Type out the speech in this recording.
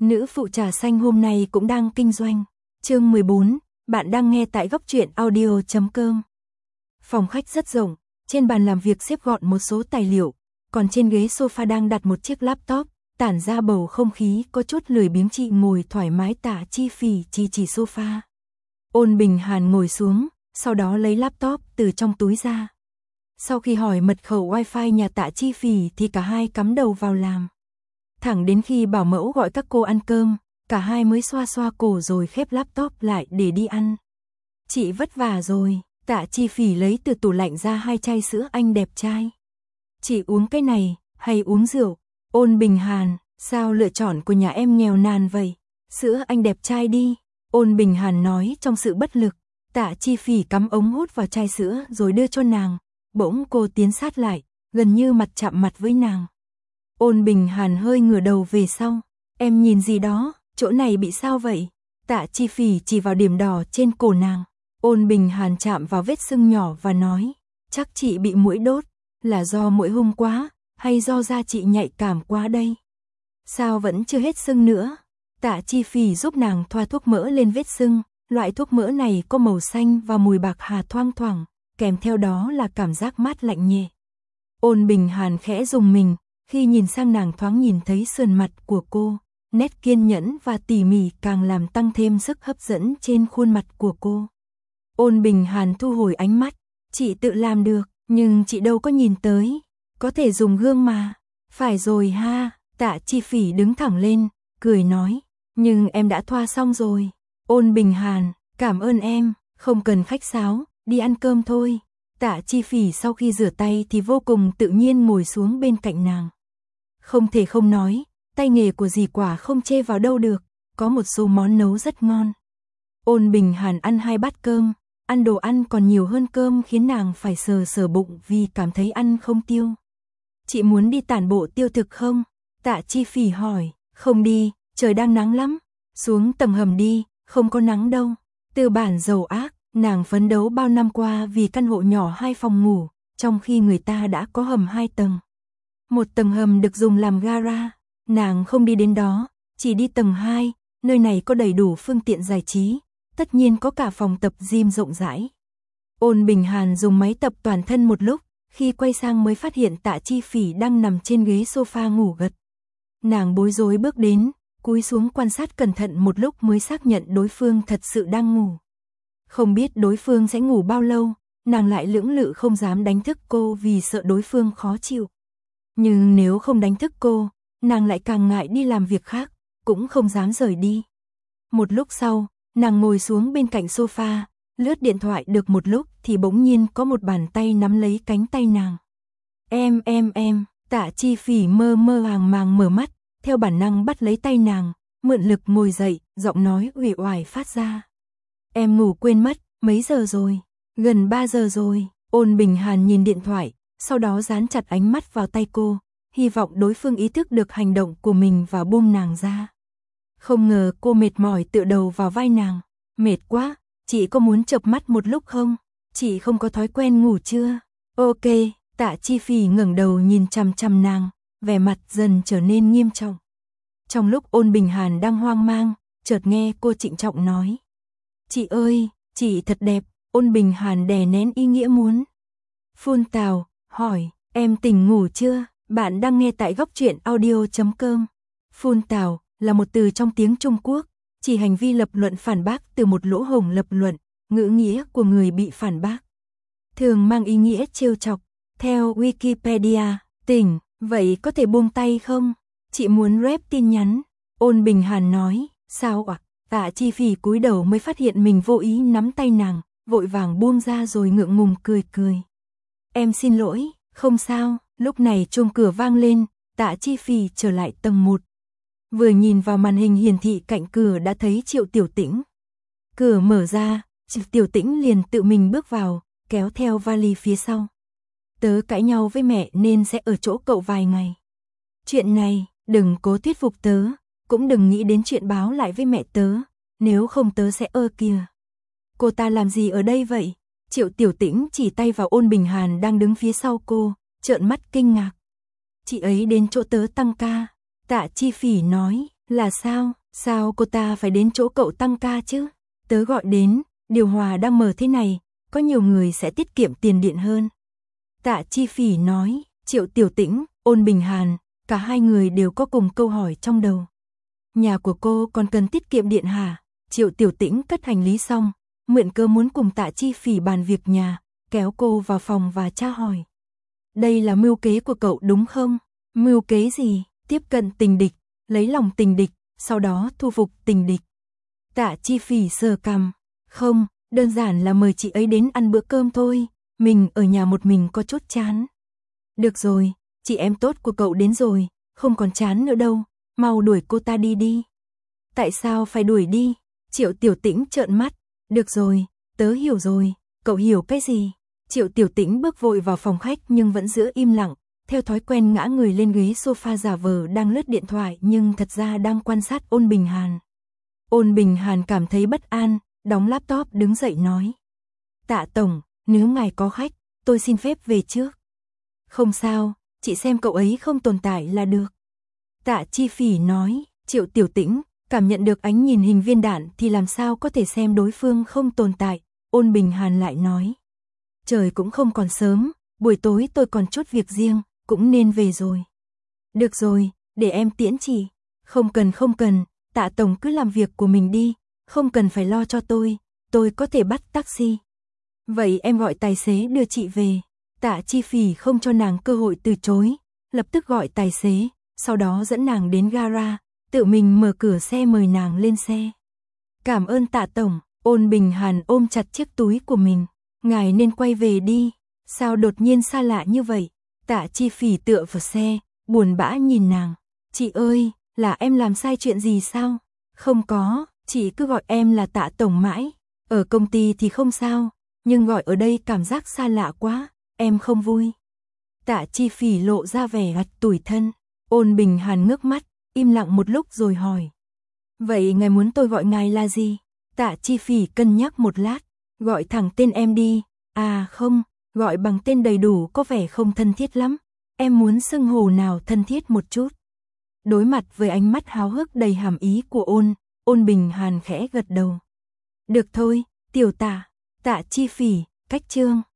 Nữ phụ trà xanh hôm nay cũng đang kinh doanh. Chương 14, bạn đang nghe tại góc truyện audio.com. Phòng khách rất rộng, trên bàn làm việc xếp gọn một số tài liệu, còn trên ghế sofa đang đặt một chiếc laptop, tản ra bầu không khí có chút lười biếng. Chị ngồi thoải mái, Tạ Chi Phỉ chỉ sofa. Ôn Bình Hàn ngồi xuống, sau đó lấy laptop từ trong túi ra. Sau khi hỏi mật khẩu wifi nhà Tạ Chi Phỉ thì cả hai cắm đầu vào làm. Thẳng đến khi bảo mẫu gọi các cô ăn cơm, cả hai mới xoa xoa cổ rồi khép laptop lại để đi ăn. Chị vất vả rồi. Tạ Chi Phỉ lấy từ tủ lạnh ra 2 chai sữa anh đẹp trai. Chị uống cái này, hay uống rượu? Ôn Bình Hàn, sao lựa chọn của nhà em nghèo nàn vậy? Sữa anh đẹp trai đi. Ôn Bình Hàn nói trong sự bất lực. Tạ Chi Phỉ cắm ống hút vào chai sữa rồi đưa cho nàng. Bỗng cô tiến sát lại, gần như mặt chạm mặt với nàng. Ôn Bình Hàn hơi ngửa đầu về sau. Em nhìn gì đó, chỗ này bị sao vậy? Tạ Chi Phỉ chỉ vào điểm đỏ trên cổ nàng. Ôn Bình Hàn chạm vào vết sưng nhỏ và nói, chắc chị bị muỗi đốt, là do muỗi hung quá, hay do da chị nhạy cảm quá đây? Sao vẫn chưa hết sưng nữa? Tạ Chi Phỉ giúp nàng thoa thuốc mỡ lên vết sưng, loại thuốc mỡ này có màu xanh và mùi bạc hà thoang thoảng, kèm theo đó là cảm giác mát lạnh nhẹ. Ôn Bình Hàn khẽ rùng mình, khi nhìn sang nàng thoáng nhìn thấy sườn mặt của cô, nét kiên nhẫn và tỉ mỉ càng làm tăng thêm sức hấp dẫn trên khuôn mặt của cô. Ôn Bình Hàn thu hồi ánh mắt, chị tự làm được, nhưng chị đâu có nhìn tới, có thể dùng gương mà. Phải rồi ha. Tạ Chi Phỉ đứng thẳng lên, cười nói, nhưng em đã thoa xong rồi. Ôn Bình Hàn, cảm ơn em, không cần khách sáo, đi ăn cơm thôi. Tạ Chi Phỉ sau khi rửa tay thì vô cùng tự nhiên ngồi xuống bên cạnh nàng. Không thể không nói, tay nghề của dì quả không chê vào đâu được, có một số món nấu rất ngon. Ôn Bình Hàn ăn 2 bát cơm, ăn đồ ăn còn nhiều hơn cơm khiến nàng phải sờ sờ bụng vì cảm thấy ăn không tiêu. Chị muốn đi tản bộ tiêu thực không? Tạ Chi Phỉ hỏi. Không đi, trời đang nắng lắm. Xuống tầng hầm đi, không có nắng đâu. Tư bản giàu ác, nàng phấn đấu bao năm qua vì căn hộ nhỏ 2 phòng ngủ, trong khi người ta đã có hầm 2 tầng. Một tầng hầm được dùng làm gara, nàng không đi đến đó, chỉ đi tầng 2, nơi này có đầy đủ phương tiện giải trí, tất nhiên có cả phòng tập gym rộng rãi. Ôn Bình Hàn dùng máy tập toàn thân một lúc, khi quay sang mới phát hiện Tạ Chi Phỉ đang nằm trên ghế sofa ngủ gật. Nàng bối rối bước đến, cúi xuống quan sát cẩn thận một lúc mới xác nhận đối phương thật sự đang ngủ. Không biết đối phương sẽ ngủ bao lâu, nàng lại lưỡng lự không dám đánh thức cô vì sợ đối phương khó chịu. Nhưng nếu không đánh thức cô, nàng lại càng ngại đi làm việc khác, cũng không dám rời đi. Một lúc sau, nàng ngồi xuống bên cạnh sofa, lướt điện thoại được một lúc thì bỗng nhiên có một bàn tay nắm lấy cánh tay nàng. Em, Tạ Chi Phỉ mơ màng mở mắt, theo bản năng bắt lấy tay nàng, mượn lực ngồi dậy, giọng nói uể oải phát ra. Em ngủ quên mất, mấy giờ rồi? Gần 3 giờ rồi. Ôn Bình Hàn nhìn điện thoại, sau đó dán chặt ánh mắt vào tay cô, hy vọng đối phương ý thức được hành động của mình và buông nàng ra. Không ngờ cô mệt mỏi tựa đầu vào vai nàng. Mệt quá, chị có muốn chợp mắt một lúc không? Chị không có thói quen ngủ chưa? Ok. Tạ Chi Phỉ ngẩng đầu nhìn chằm chằm nàng, vẻ mặt dần trở nên nghiêm trọng. Trong lúc Ôn Bình Hàn đang hoang mang, chợt nghe cô trịnh trọng nói. Chị ơi, chị thật đẹp. Ôn Bình Hàn đè nén ý nghĩa muốn phun tào, hỏi, em tỉnh ngủ chưa? Bạn đang nghe tại góc truyện audio.com. Phun tào là một từ trong tiếng Trung Quốc, chỉ hành vi lập luận phản bác từ một lỗ hổng lập luận, ngữ nghĩa của người bị phản bác. Thường mang ý nghĩa trêu chọc. Theo Wikipedia, tỉnh, vậy có thể buông tay không? Chị muốn rep tin nhắn. Ôn Bình Hàn nói, sao ạ? Tạ Chi Phỉ cúi đầu mới phát hiện mình vô ý nắm tay nàng, vội vàng buông ra rồi ngượng ngùng cười. Em xin lỗi, không sao. Lúc này chuông cửa vang lên, Tạ Chi Phỉ trở lại tầng 1. Vừa nhìn vào màn hình hiển thị cạnh cửa đã thấy Triệu Tiểu Tĩnh. Cửa mở ra, Triệu Tiểu Tĩnh liền tự mình bước vào, kéo theo vali phía sau. Tớ cãi nhau với mẹ nên sẽ ở chỗ cậu vài ngày. Chuyện này, đừng cố thuyết phục tớ, cũng đừng nghĩ đến chuyện báo lại với mẹ tớ, nếu không tớ sẽ kìa. Cô ta làm gì ở đây vậy? Triệu Tiểu Tĩnh chỉ tay vào Ôn Bình Hàn đang đứng phía sau cô, trợn mắt kinh ngạc. Chị ấy đến chỗ tớ tăng ca. Tạ Chi Phỉ nói, Là sao, sao cô ta phải đến chỗ cậu tăng ca chứ? Tớ gọi đến, điều hòa đang mở thế này, có nhiều người sẽ tiết kiệm tiền điện hơn. Tạ Chi Phỉ nói, Triệu Tiểu Tĩnh, Ôn Bình Hàn, cả hai người đều có cùng câu hỏi trong đầu. Nhà của cô còn cần tiết kiệm điện hả? Triệu Tiểu Tĩnh cất hành lý xong, mượn cơ muốn cùng Tạ Chi Phỉ bàn việc nhà, kéo cô vào phòng và tra hỏi. Đây là mưu kế của cậu đúng không? Mưu kế gì? Tiếp cận tình địch, lấy lòng tình địch, sau đó thu phục tình địch. Tạ Chi Phỉ sờ cằm, không, đơn giản là mời chị ấy đến ăn bữa cơm thôi, mình ở nhà một mình có chút chán. Được rồi, chị em tốt của cậu đến rồi, không còn chán nữa đâu, mau đuổi cô ta đi đi. Tại sao phải đuổi đi? Triệu Tiểu Tĩnh trợn mắt, được rồi, tớ hiểu rồi, cậu hiểu cái gì? Triệu Tiểu Tĩnh bước vội vào phòng khách nhưng vẫn giữ im lặng, theo thói quen ngã người lên ghế sofa giả vờ đang lướt điện thoại nhưng thật ra đang quan sát Ôn Bình Hàn. Ôn Bình Hàn cảm thấy bất an, đóng laptop đứng dậy nói. Tạ tổng, nếu ngài có khách, tôi xin phép về trước. Không sao, chị xem cậu ấy không tồn tại là được. Tạ Chi Phỉ nói, Triệu Tiểu Tĩnh, cảm nhận được ánh nhìn hình viên đạn thì làm sao có thể xem đối phương không tồn tại, Ôn Bình Hàn lại nói. Trời cũng không còn sớm, buổi tối tôi còn chút việc riêng, cũng nên về rồi. Được rồi, để em tiễn chị. Không cần, Tạ tổng cứ làm việc của mình đi, không cần phải lo cho tôi có thể bắt taxi. Vậy em gọi tài xế đưa chị về. Tạ Chi Phỉ không cho nàng cơ hội từ chối, lập tức gọi tài xế, sau đó dẫn nàng đến gara, tự mình mở cửa xe mời nàng lên xe. Cảm ơn Tạ tổng, Ôn Bình Hàn ôm chặt chiếc túi của mình. Ngài nên quay về đi, sao đột nhiên xa lạ như vậy? Tạ Chi Phỉ tựa vào xe, buồn bã nhìn nàng. Chị ơi, là em làm sai chuyện gì sao? Không có, chị cứ gọi em là Tạ tổng mãi. Ở công ty thì không sao, nhưng gọi ở đây cảm giác xa lạ quá, em không vui. Tạ Chi Phỉ lộ ra vẻ gặt tủi thân. Ôn Bình Hàn ngước mắt, im lặng một lúc rồi hỏi. Vậy ngài muốn tôi gọi ngài là gì? Tạ Chi Phỉ cân nhắc một lát. Gọi thẳng tên em đi. À không, gọi bằng tên đầy đủ có vẻ không thân thiết lắm. Em muốn xưng hô nào thân thiết một chút. Đối mặt với ánh mắt háo hức đầy hàm ý của Ôn Bình Hàn khẽ gật đầu. Được thôi, tiểu Tạ. Tạ Chi Phỉ, cách chương.